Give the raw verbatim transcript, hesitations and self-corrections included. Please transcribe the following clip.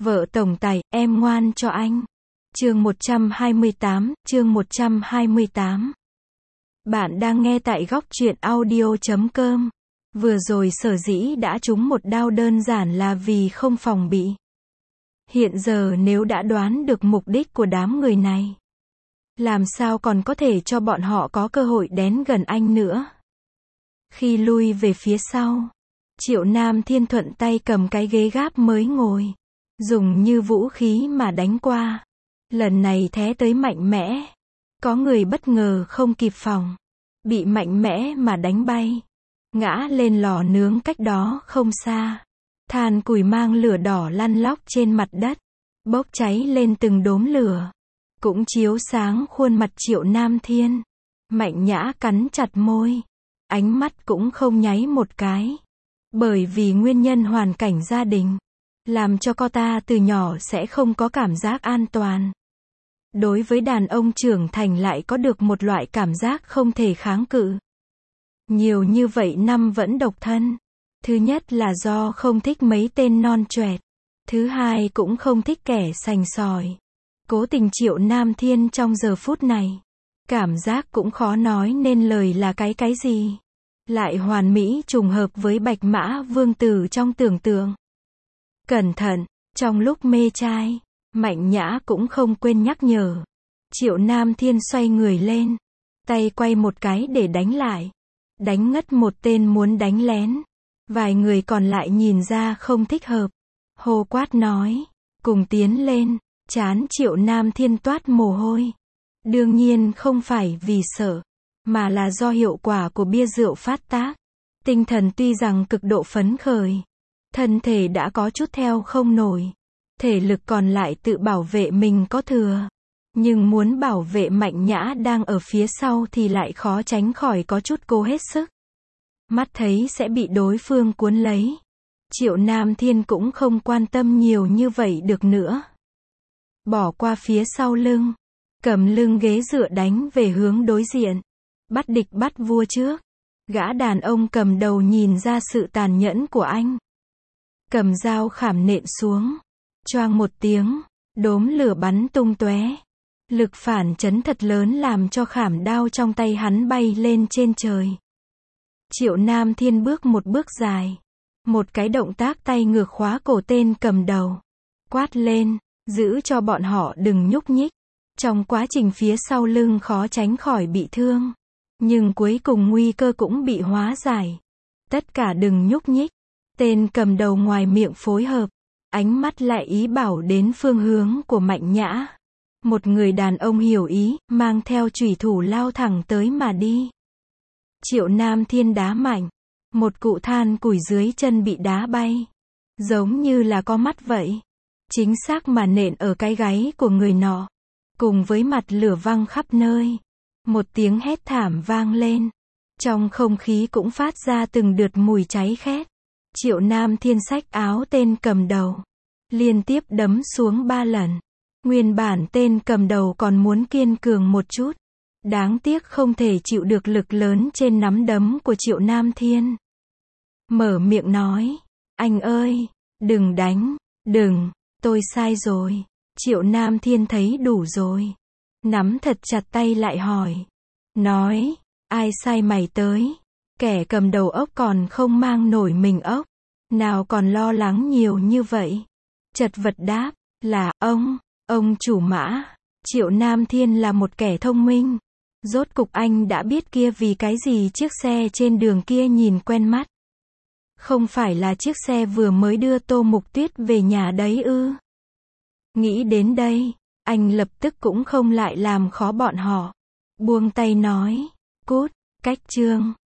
Vợ tổng tài, em ngoan cho anh. Chương một trăm hai mươi tám, chương một trăm hai mươi tám. Bạn đang nghe tại góc truyện audio chấm com. Vừa rồi sở dĩ đã trúng một đao đơn giản là vì không phòng bị. Hiện giờ nếu đã đoán được mục đích của đám người này, làm sao còn có thể cho bọn họ có cơ hội đến gần anh nữa. Khi lui về phía sau, Triệu Nam Thiên thuận tay cầm cái ghế gáp mới ngồi, dùng như vũ khí mà đánh qua. Lần này thế tới mạnh mẽ. Có người bất ngờ không kịp phòng, bị mạnh mẽ mà đánh bay, ngã lên lò nướng cách đó không xa. Than củi mang lửa đỏ lăn lóc trên mặt đất, bốc cháy lên từng đốm lửa, cũng chiếu sáng khuôn mặt Triệu Nam Thiên. Mạnh Nhã cắn chặt môi, ánh mắt cũng không nháy một cái. Bởi vì nguyên nhân hoàn cảnh gia đình, làm cho cô ta từ nhỏ sẽ không có cảm giác an toàn. Đối với đàn ông trưởng thành lại có được một loại cảm giác không thể kháng cự. Nhiều như vậy năm vẫn độc thân. Thứ nhất là do không thích mấy tên non choẹt. Thứ hai cũng không thích kẻ sành sỏi. Cố tình Triệu Nam Thiên trong giờ phút này, cảm giác cũng khó nói nên lời là cái cái gì. Lại hoàn mỹ trùng hợp với Bạch Mã Vương Tử trong tưởng tượng. Cẩn thận, trong lúc mê trai, Mạnh Nhã cũng không quên nhắc nhở. Triệu Nam Thiên xoay người lên, tay quay một cái để đánh lại. Đánh ngất một tên muốn đánh lén. Vài người còn lại nhìn ra không thích hợp, hô quát nói, cùng tiến lên. Trán Triệu Nam Thiên toát mồ hôi. Đương nhiên không phải vì sợ, mà là do hiệu quả của bia rượu phát tác. Tinh thần tuy rằng cực độ phấn khởi, thân thể đã có chút theo không nổi, thể lực còn lại tự bảo vệ mình có thừa. Nhưng muốn bảo vệ Mạnh Nhã đang ở phía sau thì lại khó tránh khỏi có chút cố hết sức. Mắt thấy sẽ bị đối phương cuốn lấy, Triệu Nam Thiên cũng không quan tâm nhiều như vậy được nữa. Bỏ qua phía sau lưng, cầm lưng ghế dựa đánh về hướng đối diện. Bắt địch bắt vua trước. Gã đàn ông cầm đầu nhìn ra sự tàn nhẫn của anh, cầm dao khảm nện xuống. Choang một tiếng, đốm lửa bắn tung tóe. Lực phản chấn thật lớn làm cho khảm đao trong tay hắn bay lên trên trời. Triệu Nam Thiên bước một bước dài, một cái động tác tay ngược khóa cổ tên cầm đầu, quát lên, giữ cho bọn họ đừng nhúc nhích. Trong quá trình phía sau lưng khó tránh khỏi bị thương, nhưng cuối cùng nguy cơ cũng bị hóa giải. Tất cả đừng nhúc nhích. Tên cầm đầu ngoài miệng phối hợp, ánh mắt lại ý bảo đến phương hướng của Mạnh Nhã. Một người đàn ông hiểu ý, mang theo chủy thủ lao thẳng tới mà đi. Triệu Nam Thiên đá mạnh, một cụ than củi dưới chân bị đá bay, giống như là có mắt vậy. Chính xác mà nện ở cái gáy của người nọ, cùng với mặt lửa văng khắp nơi. Một tiếng hét thảm vang lên, trong không khí cũng phát ra từng đợt mùi cháy khét. Triệu Nam Thiên xách áo tên cầm đầu, liên tiếp đấm xuống ba lần. Nguyên bản tên cầm đầu còn muốn kiên cường một chút, đáng tiếc không thể chịu được lực lớn trên nắm đấm của Triệu Nam Thiên. Mở miệng nói, anh ơi, đừng đánh, đừng, tôi sai rồi. Triệu Nam Thiên thấy đủ rồi, nắm thật chặt tay lại hỏi, nói, ai sai mày tới? Kẻ cầm đầu ốc còn không mang nổi mình ốc, nào còn lo lắng nhiều như vậy. Chật vật đáp, là ông, ông chủ Mã. Triệu Nam Thiên là một kẻ thông minh. Rốt cục anh đã biết kia vì cái gì chiếc xe trên đường kia nhìn quen mắt. Không phải là chiếc xe vừa mới đưa Tô Mục Tuyết về nhà đấy ư? Nghĩ đến đây, anh lập tức cũng không lại làm khó bọn họ. Buông tay nói, cút, cách chương.